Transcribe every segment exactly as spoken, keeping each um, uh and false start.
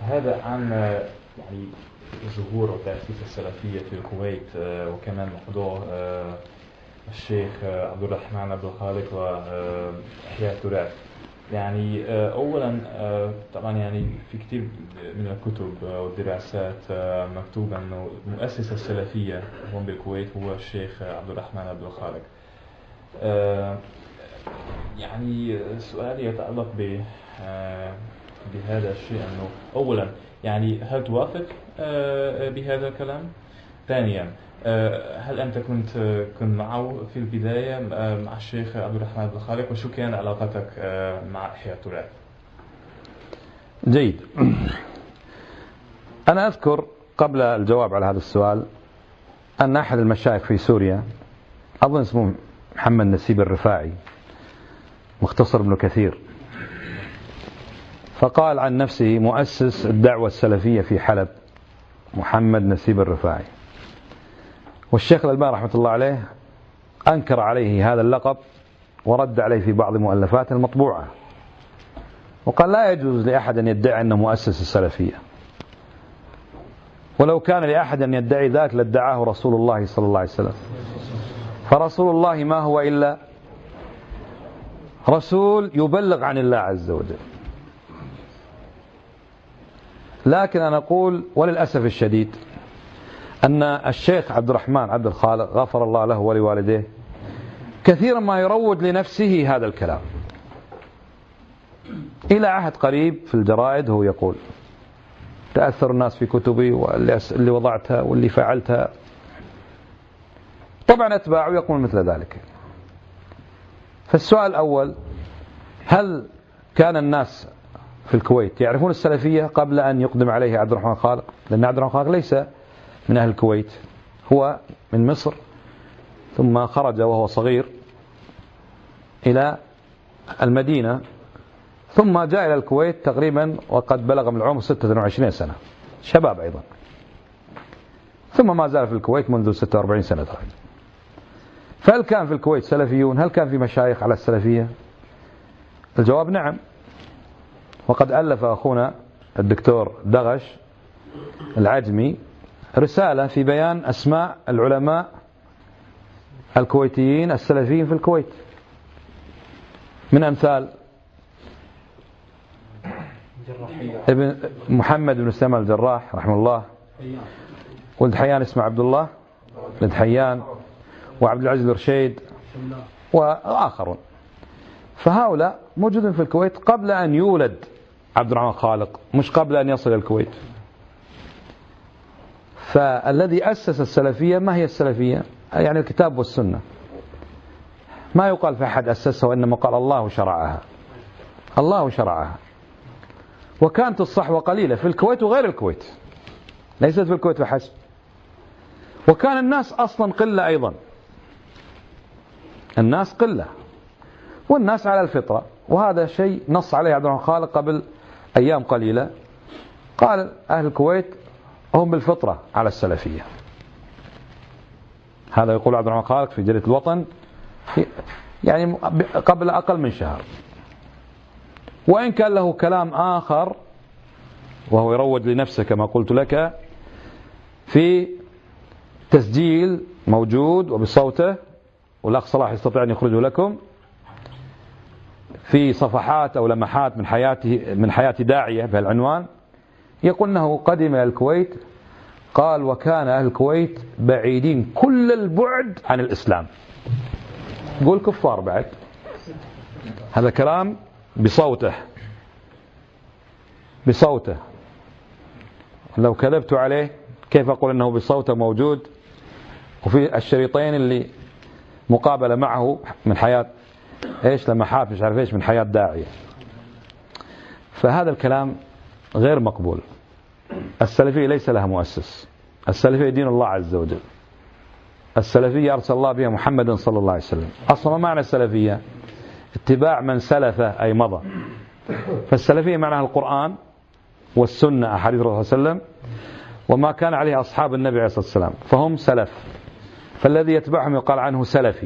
هذا عن يعني ظهور وتأسيس السلفية في الكويت، وكمان موضوع الشيخ عبد الرحمن عبد الخالق وإحياء التراث. يعني أولا طبعا يعني في كثير من الكتب والدراسات مكتوب أنه مؤسس السلفية هون بالكويت هو الشيخ عبد الرحمن عبد الخالق. يعني سؤالي يتعلق ب بهذا الشيء، أنه أولا يعني هل توافق بهذا الكلام؟ ثانيا هل أنت كنت كنت معه في البداية مع الشيخ عبد الرحمن عبد الخالق، وشو كان علاقتك مع إحياء التراث؟ جيد. أنا أذكر قبل الجواب على هذا السؤال أن أحد المشايخ في سوريا، أظن اسمه محمد نسيب الرفاعي، مختصر ابن كثير، فقال عن نفسه مؤسس الدعوة السلفية في حلب محمد نسيب الرفاعي. والشيخ الألباني رحمة الله عليه أنكر عليه هذا اللقب ورد عليه في بعض مؤلفاته المطبوعة، وقال لا يجوز لأحد أن يدعي أنه مؤسس السلفية، ولو كان لأحد أن يدعي ذلك لادعاه رسول الله صلى الله عليه وسلم، فرسول الله ما هو إلا رسول يبلغ عن الله عز وجل. لكن أنا أقول وللأسف الشديد أن الشيخ عبد الرحمن عبد الخالق غفر الله له ولوالديه كثيرا ما يروج لنفسه هذا الكلام. إلى عهد قريب في الجرائد هو يقول تأثر الناس في كتبي واللي وضعتها واللي فعلتها. طبعا أتباعه يقول مثل ذلك. فالسؤال الأول، هل كان الناس في الكويت يعرفون السلفية قبل أن يقدم عليه عبد الرحمن خالق؟ لأن عبد الرحمن خالق ليس من أهل الكويت، هو من مصر، ثم خرج وهو صغير إلى المدينة، ثم جاء إلى الكويت تقريبا وقد بلغ من العمر ستة وعشرين سنة، شباب أيضا، ثم ما زال في الكويت منذ ستة وأربعين سنة تقريبا. فهل كان في الكويت سلفيون؟ هل كان في مشايخ على السلفية؟ الجواب نعم. وقد ألف أخونا الدكتور دغش العجمي رسالة في بيان أسماء العلماء الكويتيين السلفيين في الكويت، من أمثال ابن محمد بن سلمان الجراح رحمه الله، ولد حيان اسمه عبد الله ولد حيان، وعبد العزيز الرشيد وآخرون. فهؤلاء موجودين في الكويت قبل أن يولد عبد الرحمن خالق، مش قبل أن يصل إلى الكويت. فالذي أسس السلفية ما هي السلفية؟ يعني الكتاب والسنة. ما يقال في أحد أسسها، وإنما قال الله شرعها، الله شرعها. وكانت الصحوة قليلة في الكويت وغير الكويت، ليست في الكويت فحسب. وكان الناس أصلا قلة أيضا، الناس قلة والناس على الفطرة، وهذا شيء نص عليه عبد الرحمن خالق قبل أيام قليلة، قال أهل الكويت هم بالفطرة على السلفية. هذا يقول عبد الرحمن خالق في جريدة الوطن يعني قبل أقل من شهر. وإن كان له كلام آخر وهو يروج لنفسه كما قلت لك في تسجيل موجود وبصوته، والأخ صلاح يستطيع أن يخرجه لكم، في صفحات أو لمحات من حياته من حياة داعية بهالعنوان، يقول أنه قدم إلى الكويت، قال وكان أهل الكويت بعيدين كل البعد عن الإسلام، يقول كفار بعد. هذا كلام بصوته بصوته لو كذبت عليه كيف أقول أنه بصوته موجود، وفي الشريطين اللي مقابلة معه من حياة إيش لمحات مش عارف إيش من حياة داعية. فهذا الكلام غير مقبول. السلفية ليس لها مؤسس، السلفية دين الله عز وجل، السلفية أرسل الله بها محمد صلى الله عليه وسلم. أصلا ما معنى السلفية؟ اتباع من سلف أي مضى. فالسلفية معناها القرآن والسنة أحاديث الرسول صلى الله عليه وسلم وما كان عليه أصحاب النبي عليه الصلاة والسلام، فهم سلف. فالذي يتبعهم يقال عنه سلفي،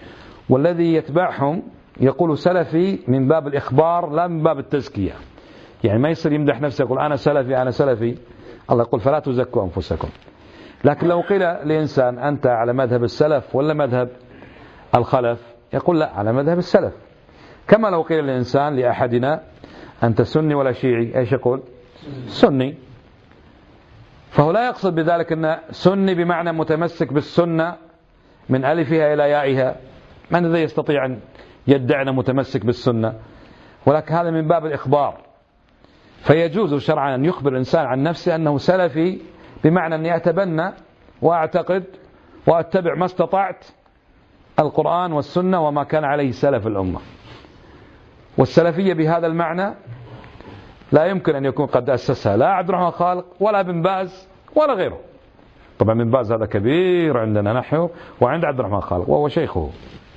والذي يتبعهم يقول سلفي من باب الإخبار لا من باب التزكية. يعني ما يصير يمدح نفسه يقول أنا سلفي أنا سلفي. الله يقول فلا تزكوا أنفسكم. لكن لو قيل لإنسان أنت على مذهب السلف ولا مذهب الخلف، يقول لا على مذهب السلف. كما لو قيل للإنسان لأحدنا أنت سني ولا شيعي، إيش يقول؟ سني. فهو لا يقصد بذلك أن سني بمعنى متمسك بالسنة من ألفها إلى يائها. من الذي يستطيع أن يدعنا متمسك بالسنة؟ ولكن هذا من باب الإخبار. فيجوز شرعا أن يخبر الإنسان عن نفسه أنه سلفي، بمعنى أني أتبنى وأعتقد وأتبع ما استطعت القرآن والسنة وما كان عليه سلف الأمة. والسلفية بهذا المعنى لا يمكن أن يكون قد أسسها لا عبد الرحمن خالق ولا ابن باز ولا غيره. طبعا ابن باز هذا كبير عندنا نحن وعند عبد الرحمن خالق وهو شيخه.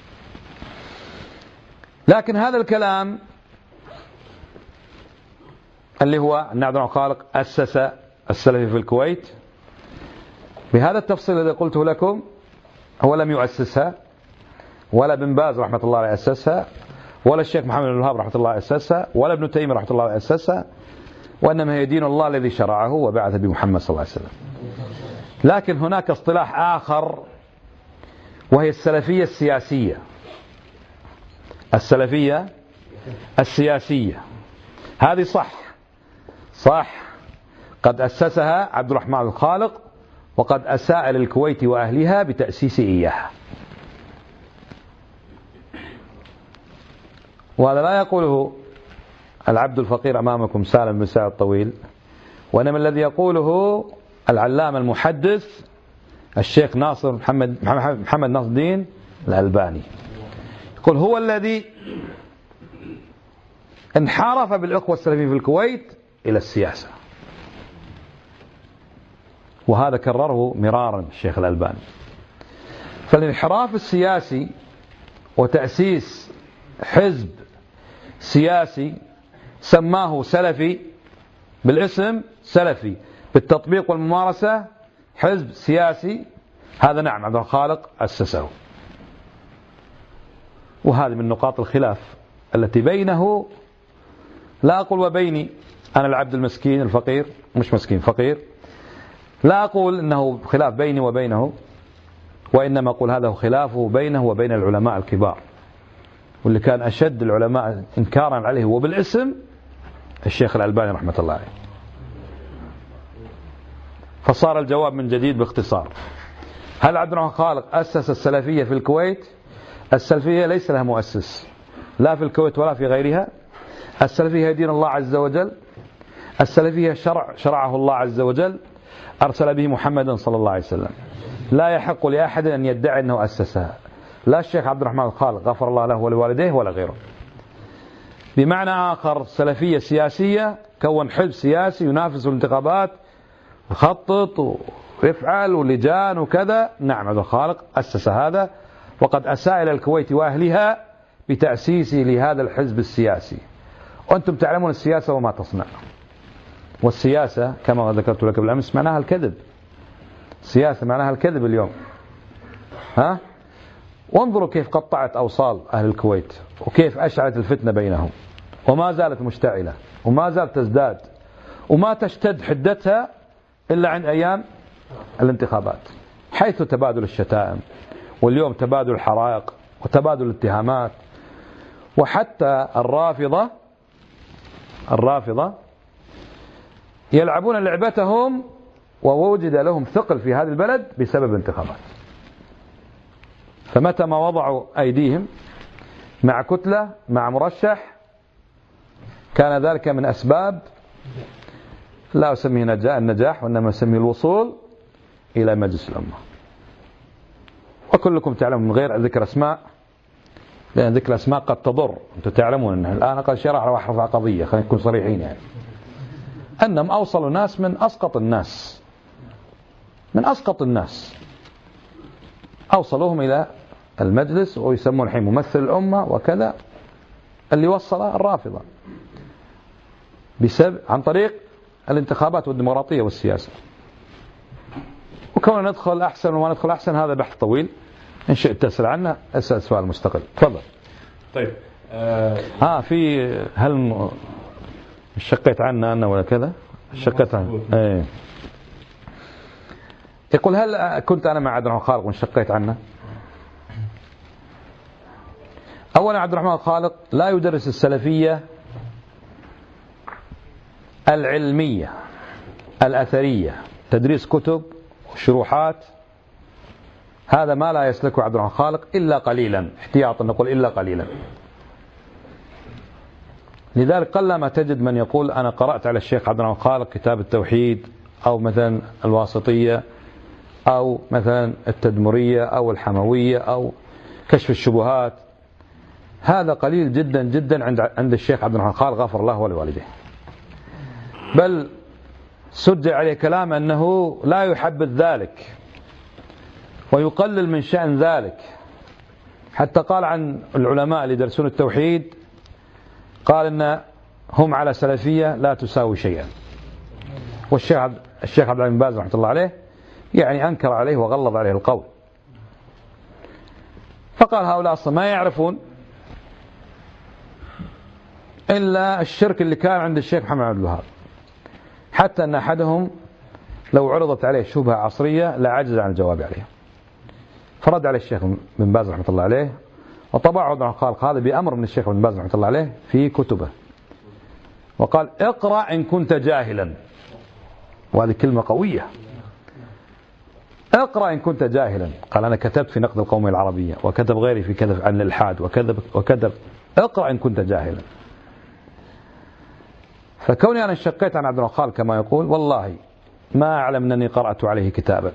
لكن هذا الكلام اللي هو أن عبد الرحمن خالق أسس السلفي في الكويت بهذا التفصيل الذي قلته لكم، هو لم يؤسسها، ولا ابن باز رحمة الله عليه أسسها، ولا الشيخ محمد بن الوهاب رحمة الله أسسها، ولا ابن تيمية رحمة الله أسسها، وإنما هي دين الله الذي شرعه وبعث بمحمد صلى الله عليه وسلم. لكن هناك اصطلاح آخر وهي السلفية السياسية. السلفية السياسية هذه صح صح قد أسسها عبد الرحمن الخالق، وقد أساء للكويت وأهلها بتأسيس إياها. وهذا لا يقوله العبد الفقير أمامكم سالم بن سعد الطويل، وإنما الذي يقوله العلامة المحدث الشيخ ناصر محمد محمد ناصر الدين الألباني. يقول هو الذي انحرف بالأخوة السلفيين في الكويت إلى السياسة، وهذا كرره مرارا الشيخ الألباني. فالانحراف السياسي وتأسيس حزب سياسي سماه سلفي بالاسم سلفي، بالتطبيق والممارسة حزب سياسي، هذا نعم عبد الخالق أسسه. وهذه من نقاط الخلاف التي بينه، لا أقول وبيني أنا العبد المسكين الفقير، مش مسكين فقير، لا أقول إنه خلاف بيني وبينه، وإنما أقول هذا خلافه بينه وبين العلماء الكبار، واللي كان أشد العلماء إنكارا عليه وبالاسم الشيخ الألباني رحمة الله عليه. فصار الجواب من جديد باختصار: هل عبد الرحمن خالق أسس السلفية في الكويت؟ السلفية ليس لها مؤسس لا في الكويت ولا في غيرها. السلفية دين الله عز وجل، السلفية شرع شرعه الله عز وجل أرسل به محمدا صلى الله عليه وسلم، لا يحق لأحد أن يدعي أنه أسسها، لا الشيخ عبد الرحمن الخالق غفر الله له ولوالديه ولا غيره. بمعنى آخر سلفية سياسية، كون حزب سياسي ينافس الانتخابات ويخطط ويفعل ولجان وكذا، نعم عبد الخالق أسس هذا، وقد أساء إلى الكويت وأهلها بتأسيسه لهذا الحزب السياسي. وأنتم تعلمون السياسة وما تصنع، والسياسة كما ذكرت لك بالأمس معناها الكذب، سياسة معناها الكذب اليوم. ها؟ وانظروا كيف قطعت أوصال أهل الكويت، وكيف أشعلت الفتنة بينهم، وما زالت مشتعلة، وما زالت تزداد، وما تشتد حدتها إلا عند أيام الانتخابات، حيث تبادل الشتائم، واليوم تبادل الحرائق وتبادل الاتهامات. وحتى الرافضة الرافضة يلعبون لعبتهم، ووجد لهم ثقل في هذا البلد بسبب الانتخابات. فمتى ما وضعوا أيديهم مع كتلة مع مرشح كان ذلك من أسباب لا أسميه النجاح، وإنما أسميه الوصول إلى مجلس الأمة. وكلكم تعلمون من غير ذكر أسماء، لأن ذكر أسماء قد تضر. أنتم تعلمون أن الآن قد شرع وحرف قضية، خلينا نكون صريحين يعني، أنهم أوصلوا ناس من أسقط الناس من أسقط الناس أوصلوهم إلى المجلس، ويسمون الحين ممثل الأمة وكذا، اللي وصل الرافضة بسبب عن طريق الانتخابات والديمقراطية والسياسة. وكون ندخل أحسن وما ندخل أحسن هذا بحث طويل، إن شئت تسأل عنه أسأل سؤال مستقل. تفضل. طيب آه ها في هل شقيت عنه أنا ولا كذا، شقيت عنه. ايه. يقول هل كنت أنا مع عبد الرحمن الخالق وانشقيت عنه؟ أولا عبد الرحمن الخالق لا يدرس السلفية العلمية الأثرية، تدريس كتب وشروحات، هذا ما لا يسلكه عبد الرحمن الخالق إلا قليلا، احتياطا نقول إلا قليلا. لذلك قلما تجد من يقول أنا قرأت على الشيخ عبد الرحمن الخالق كتاب التوحيد أو مثلا الواسطية أو مثلا التدمرية أو الحموية أو كشف الشبهات، هذا قليل جدا جدا عند عند الشيخ عبد الرحمن الخالق غفر الله ولوالديه. بل سجل عليه كلام أنه لا يحبذ ذلك ويقلل من شأن ذلك، حتى قال عن العلماء اللي يدرسون التوحيد قال إن هم على سلفية لا تساوي شيئا. والشيخ الشيخ عبد العزيز بن باز رحمة الله عليه يعني أنكر عليه وغلظ عليه القول، فقال هؤلاء أصلا ما يعرفون إلا الشرك اللي كان عند الشيخ محمد عبد الوهاب، حتى أن أحدهم لو عرضت عليه شبهة عصرية لا عجز عن الجواب عليها، فرد على الشيخ بن باز رحمة الله عليه وطبعه عبد الرحمن الخالق هذا بأمر من الشيخ بن باز رحمة الله عليه في كتبه، وقال اقرأ إن كنت جاهلا، وهذه كلمة قوية، اقرأ إن كنت جاهلا. قال أنا كتبت في نقد القومية العربية وكتب غيري في كذب عن الإلحاد وكذب وكذب، اقرأ إن كنت جاهلا. فكوني أنا انشقيت عن عبد الرحمن الخالق كما يقول، والله ما أعلم أنني قرأت عليه كتابا.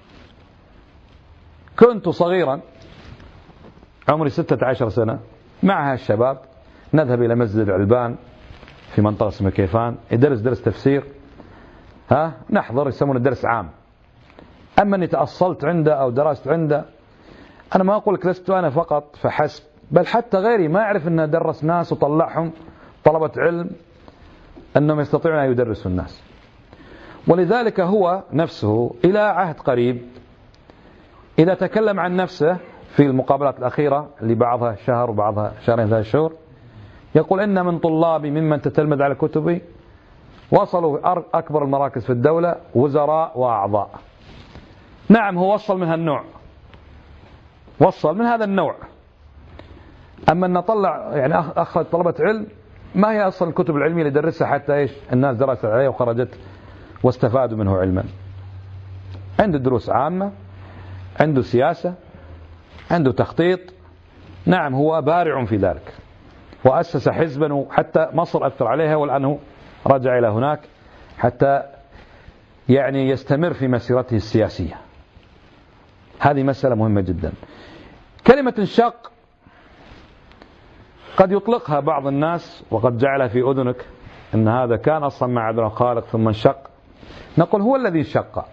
كنت صغيرا عمري ستة عشر سنة مع الشباب نذهب إلى مسجد العلبان في منطقة اسمها كيفان، يدرس درس تفسير، ها نحضر يسمونه درس عام. أما أني تأصلت عنده أو درست عنده، أنا ما أقول لك لست أنا فقط فحسب، بل حتى غيري ما أعرف أنه درس ناس وطلعهم طلبة علم أنهم يستطيعون أن يدرسوا الناس. ولذلك هو نفسه إلى عهد قريب إذا تكلم عن نفسه في المقابلات الأخيرة اللي بعضها شهر وبعضها شهرين ثلاث شهور، يقول إن من طلابي ممن تتلمذ على كتبي وصلوا أكبر المراكز في الدولة وزراء وأعضاء. نعم هو وصل من هالنوع، وصل من هذا النوع. أما أن طلع يعني أخذ طلبة علم ما هي أصلا الكتب العلمية اللي درسها حتى إيش الناس درست عليها وخرجت واستفادوا منه علما. عنده دروس عامة، عنده سياسة، عنده تخطيط. نعم هو بارع في ذلك، وأسس حزبا وحتى مصر أثر عليها، والآن رجع إلى هناك حتى يعني يستمر في مسيرته السياسية. هذه مسألة مهمة جدا. كلمة انشق قد يطلقها بعض الناس وقد جعلها في أذنك أن هذا كان أصلا مع عبد الرحمن الخالق ثم انشق. نقول هو الذي انشق،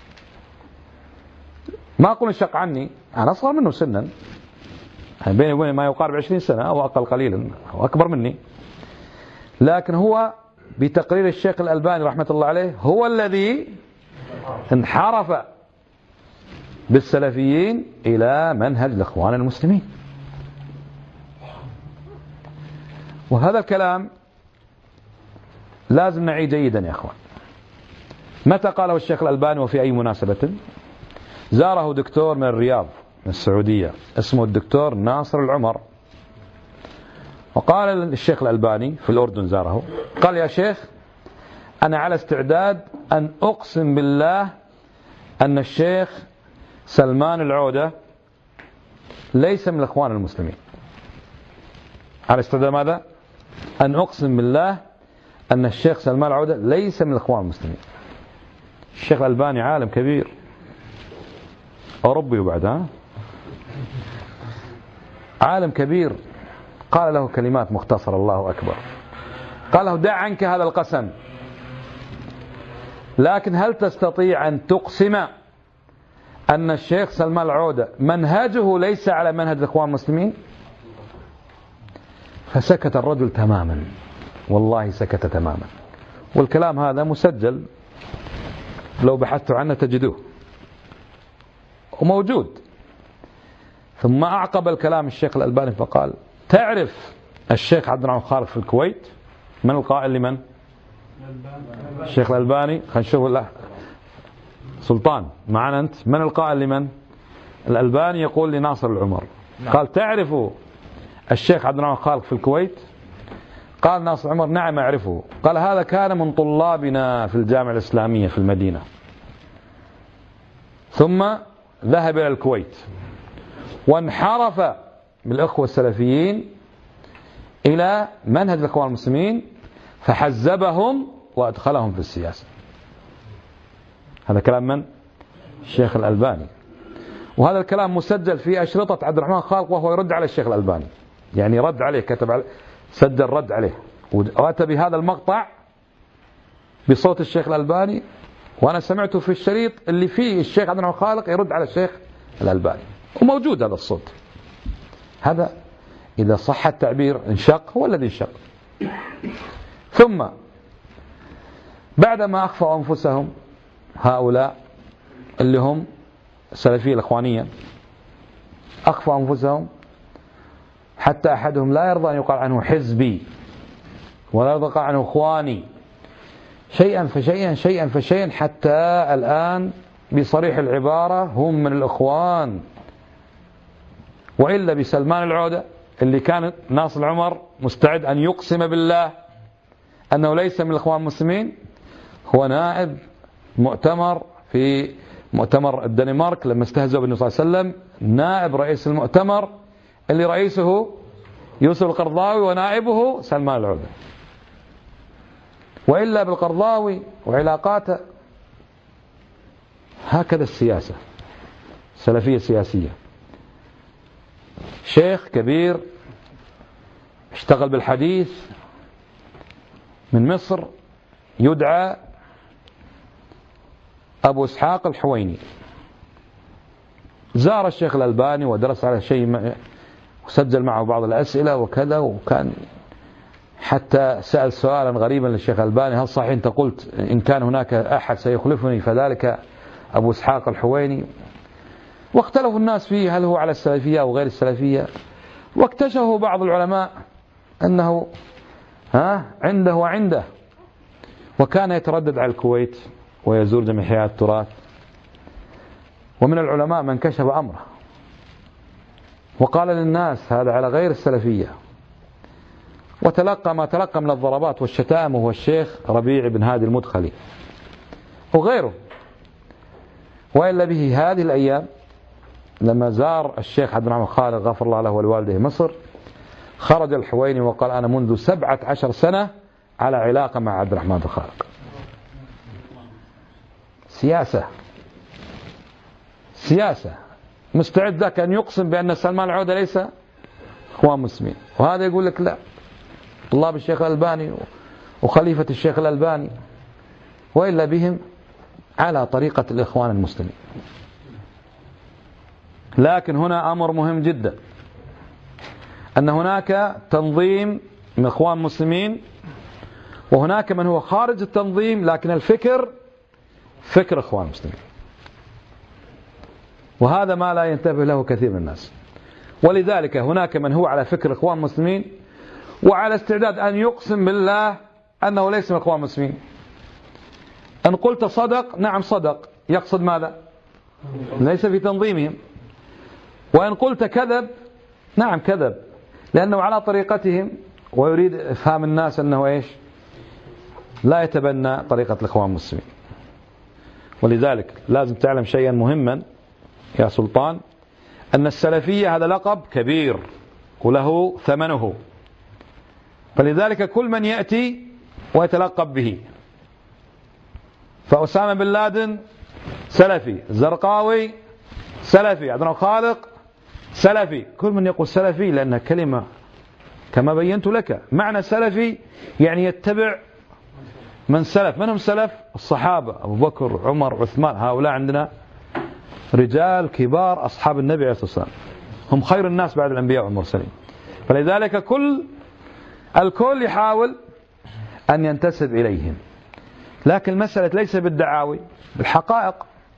ما أقول انشق عني، أنا أصغر منه سنا، بيني وبينه ما يقارب عشرين سنة أو أقل قليلا أو أكبر مني، لكن هو بتقرير الشيخ الألباني رحمة الله عليه هو الذي انحرف بالسلفيين إلى منهج الإخوان المسلمين. وهذا الكلام لازم نعيه جيدا يا أخوان. متى قاله الشيخ الألباني وفي أي مناسبة؟ زاره دكتور من الرياض من السعودية اسمه الدكتور ناصر العمر، وقال الشيخ الألباني في الأردن زاره، قال يا شيخ أنا على استعداد أن أقسم بالله أن الشيخ سلمان العودة ليس من الإخوان المسلمين. على استعداد ماذا؟ أن أقسم بالله أن الشيخ سلمان العودة ليس من الإخوان المسلمين. الشيخ الألباني عالم كبير أوروبي وبعدها عالم كبير، قال له كلمات مختصرة الله أكبر، قال له دع عنك هذا القسم، لكن هل تستطيع أن تقسم أن الشيخ سلمان العودة منهجه ليس على منهج الإخوان المسلمين؟ فسكت الرجل تماما، والله سكت تماما. والكلام هذا مسجل لو بحثتوا عنه تجدوه وموجود. ثم أعقب الكلام الشيخ الألباني فقال تعرف الشيخ عبد الرحمن الخالق في الكويت من القائل لمن؟ الشيخ الألباني. خلينا نشوف. لا سلطان معنا أنت. من القائل لمن؟ الألباني يقول لناصر العمر. قال تعرف الشيخ عبد الرحمن خالق في الكويت؟ قال ناصر العمر نعم أعرفه. قال هذا كان من طلابنا في الجامعة الإسلامية في المدينة، ثم ذهب إلى الكويت وانحرف بالأخوة السلفيين إلى منهج الإخوان المسلمين فحزبهم وأدخلهم في السياسة. هذا كلام من؟ الشيخ الألباني. وهذا الكلام مسجل في أشرطة عبد الرحمن خالق وهو يرد على الشيخ الألباني، يعني رد عليه، كتب عليه، سجل رد عليه، وأتى بهذا المقطع بصوت الشيخ الألباني، وأنا سمعته في الشريط اللي فيه الشيخ عبد الرحمن خالق يرد على الشيخ الألباني، وموجود هذا الصوت. هذا إذا صح التعبير انشق، هو الذي انشق. ثم بعدما أخفوا أنفسهم هؤلاء اللي هم السلفية الإخوانية، أخفوا أنفسهم حتى أحدهم لا يرضى أن يقال عنه حزبي ولا يرضى يقال عنه إخواني، شيئا فشيئا شيئا فشيئا حتى الآن بصريح العبارة هم من الإخوان. وإلا بسلمان العودة اللي كان ناصر العمر مستعد أن يقسم بالله أنه ليس من الإخوان المسلمين، هو نائب مؤتمر في مؤتمر الدنمارك لما استهزأوا بالنبي صلى الله عليه وسلم، نائب رئيس المؤتمر اللي رئيسه يوسف القرضاوي ونائبه سلمان العودة. وإلا بالقرضاوي وعلاقاته. هكذا السياسة سلفية سياسية. شيخ كبير اشتغل بالحديث من مصر يدعى أبو إسحاق الحويني، زار الشيخ الألباني ودرس على شيء وسجل معه بعض الأسئلة وكذا، وكان حتى سأل سؤالا غريبا للشيخ الألباني: هل صحيح أنت قلت إن كان هناك أحد سيخلفني فذلك أبو إسحاق الحويني؟ واختلفوا الناس فيه هل هو على السلفية أو غير السلفية، واكتشفوا بعض العلماء أنه ها عنده وعنده، وكان يتردد على الكويت ويزور جمعيات التراث. ومن العلماء من كشف أمره وقال للناس هذا على غير السلفية، وتلقى ما تلقى من الضربات والشتائم، وهو الشيخ ربيع بن هادي المدخلي وغيره. وإلا به هذه الأيام لما زار الشيخ عبد الرحمن خالق غفر الله له ولوالده مصر، خرج الحويني وقال: أنا منذ سبعة عشر سنة على علاقة مع عبد الرحمن الخالق. سياسة سياسة مستعد ذاك أن يقسم بأن سلمان العودة ليس إخوان مسلمين، وهذا يقول لك لا، طلاب الشيخ الألباني وخليفة الشيخ الألباني. وإلا بهم على طريقة الإخوان المسلمين. لكن هنا أمر مهم جدا، أن هناك تنظيم من إخوان مسلمين، وهناك من هو خارج التنظيم لكن الفكر فكر إخوان مسلمين، وهذا ما لا ينتبه له كثير من الناس. ولذلك هناك من هو على فكر إخوان مسلمين وعلى استعداد أن يقسم بالله أنه ليس من إخوان مسلمين. أن قلت صدق، نعم صدق، يقصد ماذا؟ ليس في تنظيمهم. وإن قلت كذب، نعم كذب، لأنه على طريقتهم، ويريد إفهام الناس أنه إيش؟ لا يتبنى طريقة الإخوان المسلمين. ولذلك لازم تعلم شيئا مهما يا سلطان، أن السلفية هذا لقب كبير وله ثمنه، فلذلك كل من يأتي ويتلقب به. فأسامة بن لادن سلفي، الزرقاوي سلفي، عبد الرحمن خالق سلفي، كل من يقول سلفي لأنها كلمة كما بينت لك. معنى سلفي يعني يتبع من سلف. من هم سلف؟ الصحابة، أبو بكر، عمر، عثمان، هؤلاء عندنا رجال كبار أصحاب النبي عليه الصلاة والسلام، هم خير الناس بعد الأنبياء والمرسلين. فلذلك كل الكل يحاول أن ينتسب إليهم، لكن المسألة ليس بالدعاوي، بالحقائق.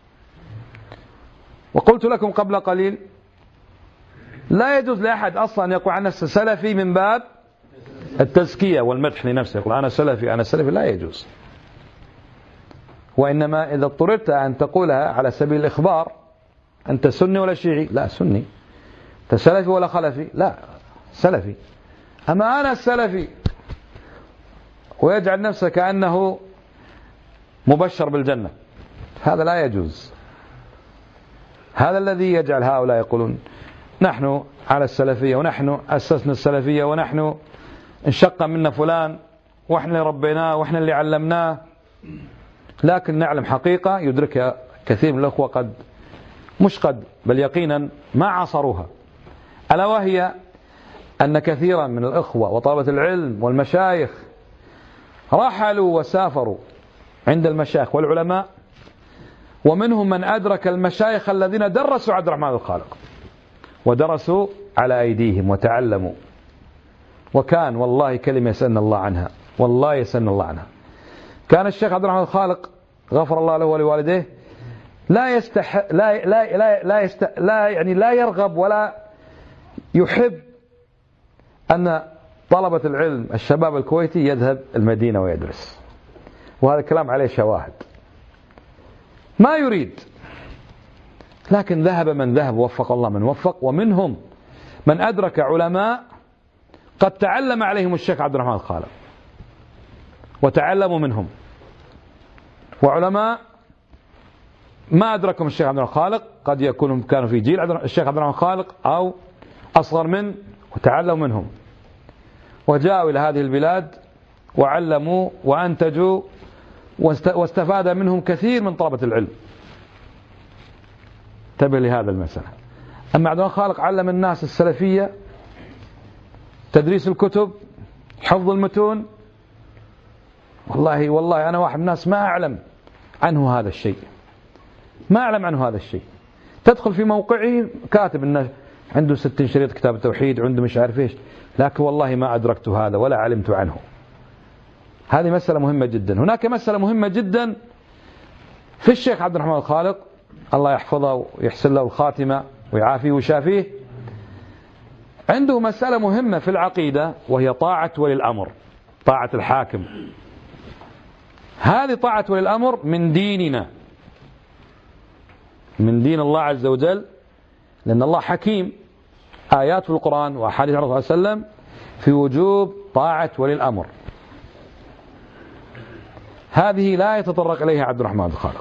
وقلت لكم قبل قليل لا يجوز لأحد أصلا أن يقول عن نفسه سلفي من باب التزكية والمدح لنفسه، يقول أنا سلفي أنا سلفي، لا يجوز. وإنما إذا اضطررت أن تقولها على سبيل الإخبار، أنت سني ولا شيعي؟ لا سني. أنت سلفي ولا خلفي؟ لا سلفي. أما أنا السلفي، ويجعل نفسه كأنه مبشر بالجنة، هذا لا يجوز. هذا الذي يجعل هؤلاء يقولون نحن على السلفية، ونحن أسسنا السلفية، ونحن انشق منا فلان، وإحنا اللي ربيناه، وإحنا اللي علمناه. لكن نعلم حقيقة يدركها كثير من الأخوة، قد مش قد بل يقينا ما عصروها، ألا وهي أن كثيرا من الأخوة وطلبة العلم والمشايخ رحلوا وسافروا عند المشايخ والعلماء، ومنهم من أدرك المشايخ الذين درسوا عبد الرحمن الخالق ودرسوا على أيديهم وتعلموا. وكان والله كلمة يسألنا الله عنها، والله يسألنا الله عنها. كان الشيخ عبد الرحمن الخالق غفر الله له ولوالديه لا يستح لا لا لا لا, يست... لا يعني لا يرغب ولا يحب أن طلبة العلم الشباب الكويتي يذهب المدينة ويدرس، وهذا الكلام عليه شواهد. ما يريد، لكن ذهب من ذهب، وفق الله من وفق. ومنهم من أدرك علماء قد تعلم عليهم الشيخ عبد الرحمن الخالق وتعلموا منهم، وعلماء ما أدركهم الشيخ عبد الرحمن الخالق، قد يكونوا كانوا في جيل الشيخ عبد الرحمن الخالق أو أصغر منه، وتعلموا منهم وجاءوا إلى هذه البلاد وعلموا وأنتجوا، واستفاد منهم كثير من طلبة العلم. انتبه لهذا المسألة. أما عبد الرحمن الخالق علم الناس السلفية، تدريس الكتب، حفظ المتون. والله والله أنا واحد من الناس ما أعلم عنه هذا الشيء، ما أعلم عنه هذا الشيء. تدخل في موقعه كاتب إنه عنده ستين شريط كتاب التوحيد، عنده مش عارف إيش، لكن والله ما أدركت هذا ولا علمت عنه. هذه مسألة مهمة جدا. هناك مسألة مهمة جدا في الشيخ عبد الرحمن الخالق، الله يحفظه ويحسن له الخاتمة ويعافيه ويشافيه. عنده مسألة مهمة في العقيدة، وهي طاعة ولي الأمر، طاعة الحاكم. هذه طاعة ولي الأمر من ديننا، من دين الله عز وجل، لأن الله حكيم، آيات في القرآن وأحاديث الرسول صلى الله عليه وسلم في وجوب طاعة ولي الأمر. هذه لا يتطرق إليها عبد الرحمن الخالق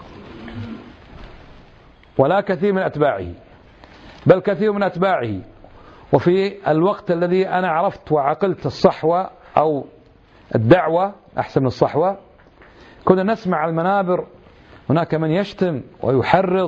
ولا كثير من أتباعه، بل كثير من أتباعه. وفي الوقت الذي أنا عرفت وعقلت الصحوة أو الدعوة أحسن من الصحوة، كنا نسمع على المنابر هناك من يشتم ويحرض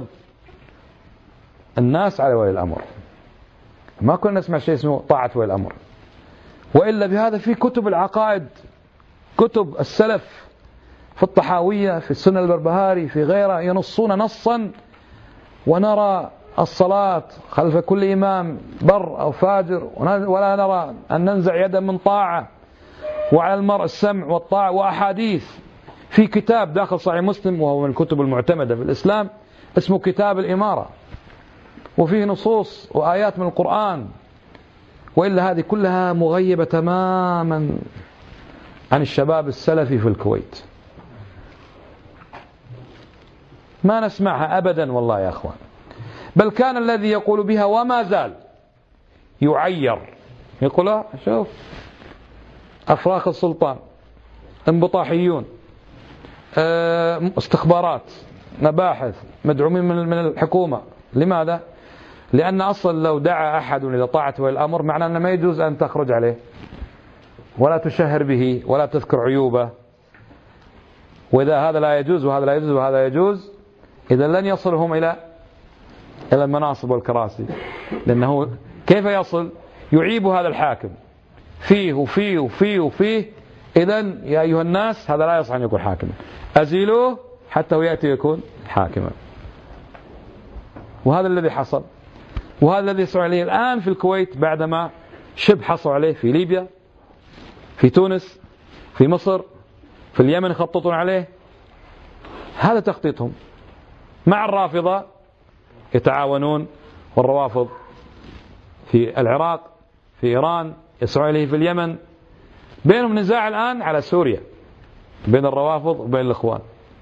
الناس على ولي الأمر. ما كنا نسمع شيء اسمه طاعة ولي الأمر، وإلا بهذا في كتب العقائد، كتب السلف في الطحاوية، في السنة البربهاري، في غيره، ينصون نصا، ونرى الصلاة خلف كل إمام بر أو فاجر، ولا نرى أن ننزع يدا من طاعة، وعلى المرء السمع والطاعة. وأحاديث في كتاب داخل صحيح مسلم، وهو من الكتب المعتمدة في الإسلام، اسمه كتاب الإمارة، وفيه نصوص وآيات من القرآن. وإلا هذه كلها مغيبة تماما عن الشباب السلفي في الكويت، ما نسمعها أبدا والله يا أخوان. بل كان الذي يقول بها وما زال يعير، يقول شوف أفراخ السلطان، انبطاحيون، استخبارات، مباحث، مدعومين من الحكومة. لماذا؟ لأن أصلا لو دعا أحد إلى طاعة ولي الأمر معناه أنه ما يجوز أن تخرج عليه ولا تشهر به ولا تذكر عيوبه. وإذا هذا لا يجوز وهذا لا يجوز وهذا يجوز، إذا لن يصلهم إلى إلى المناصب والكراسي. لأنه كيف يصل؟ يعيب هذا الحاكم فيه وفيه وفيه وفيه. إذن يا أيها الناس هذا لا يصح أن يكون حاكما، أزيلوه حتى يأتي يكون حاكما. وهذا الذي حصل، وهذا الذي يصل عليه الآن في الكويت، بعدما شبه حصل عليه في ليبيا، في تونس، في مصر، في اليمن يخططون عليه. هذا تخطيطهم مع الرافضة، يتعاونون، والروافض في العراق، في إيران، يسعون إليه في اليمن، بينهم نزاع الآن على سوريا بين الروافض وبين الإخوان.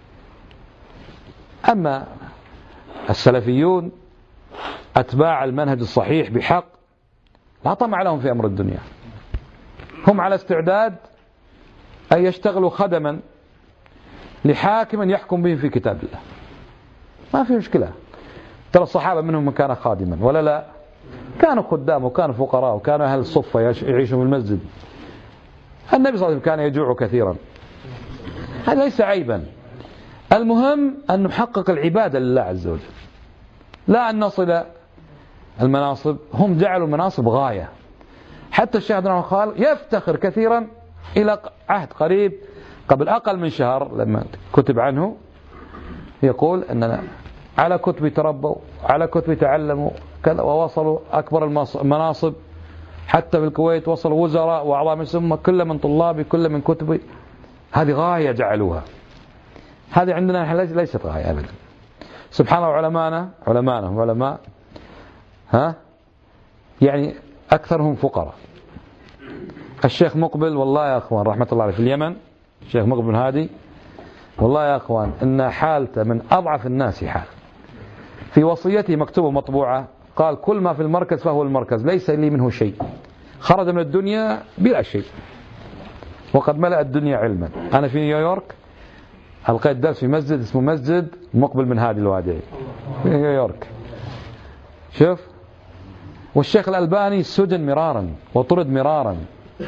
أما السلفيون أتباع المنهج الصحيح بحق لا طمع لهم في أمر الدنيا، هم على استعداد أن يشتغلوا خدما لحاكم يحكم بهم في كتاب الله، ما في مشكلة. ترى الصحابة منهم من كان خادما ولا لا؟ كانوا خدام وكانوا فقراء وكانوا أهل الصفة يعيشوا في المسجد. النبي صلى الله عليه وسلم كان يجوع كثيرا، هذا ليس عيبا. المهم أن نحقق العبادة لله عز وجل، لا أن نصل المناصب. هم جعلوا المناصب غاية. حتى الشيخ عبد الرحمن خالق يفتخر كثيرا إلى عهد قريب قبل أقل من شهر لما كتب عنه يقول أننا على كتب تربوا، على كتب تعلموا كذا، ووصلوا أكبر المناصب. حتى في الكويت وصلوا وزراء وأعضاء مجلس الأمة، كل من طلابي كل من كتبي. هذه غاية جعلوها، هذه عندنا ليست غاية أبدا. سبحان الله. علماءنا علماءنا هم علماء ها يعني أكثرهم فقراء. الشيخ مقبل والله يا أخوان رحمة الله عليه في اليمن، الشيخ مقبل بن هادي والله يا أخوان إن حالته من أضعف الناس حال. في وصيته مكتوبة مطبوعة قال كل ما في المركز فهو المركز، ليس لي منه شيء. خرج من الدنيا بلا شيء وقد ملأ الدنيا علما. أنا في نيويورك ألقيت درس في مسجد اسمه مسجد مقبل بن هادي الوادعي في نيويورك، شوف. والشيخ الألباني سجن مرارا وطرد مرارا.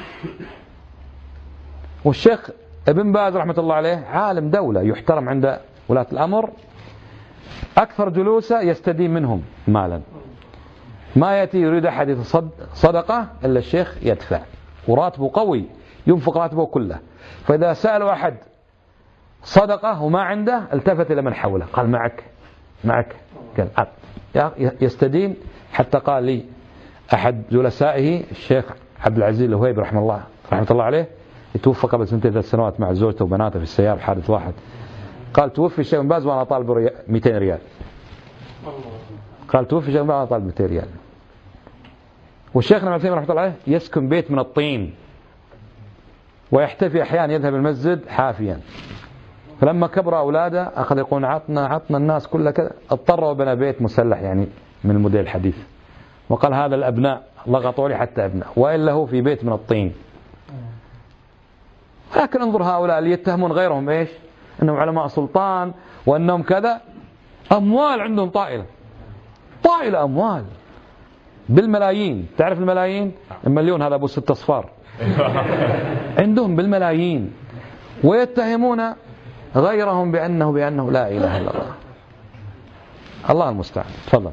والشيخ ابن باز رحمة الله عليه عالم دولة يحترم عند ولاة الأمر، أكثر جلوسه يستدين منهم مالا. ما يأتي يريد أحد يتصد صدقة إلا الشيخ يدفع، وراتبه قوي ينفق راتبه كله. فإذا سألوا أحد صدقة وما عنده التفت إلى من حوله قال معك معك قال يستدين. حتى قال لي أحد جلسائه الشيخ عبد العزيز الوهيبي رحمه الله رحمة الله عليه، يتوفى قبل سنتين ثلاث سنوات مع زوجته وبناته في السيارة حادث واحد. قال توفي الشيخ بن باز وأنا طالب مئتين ريال. قال توفي الشيخ بن باز وأنا طالب مئتين ريال. والشيخ ابن عثيمين رحمة الله عليه يسكن بيت من الطين ويحتفي أحيانا يذهب المسجد حافيا. فلما كبر أولاده أخذ يقول عطنا عطنا الناس كلها كذا، اضطر وبنى بيت مسلح يعني من الموديل الحديث. وقال هذا الأبناء لغطوا لي حتى أبناء، وإلا هو في بيت من الطين. لكن انظر هؤلاء اللي يتهمون غيرهم إيش؟ أنهم علماء سلطان وأنهم كذا، أموال عندهم طائلة طائلة أموال بالملايين. تعرف الملايين؟ المليون هذا أبو ست أصفار عندهم بالملايين، ويتهمون غيرهم بأنه بأنه لا إله إلا الله. الله المستعان. تفضل.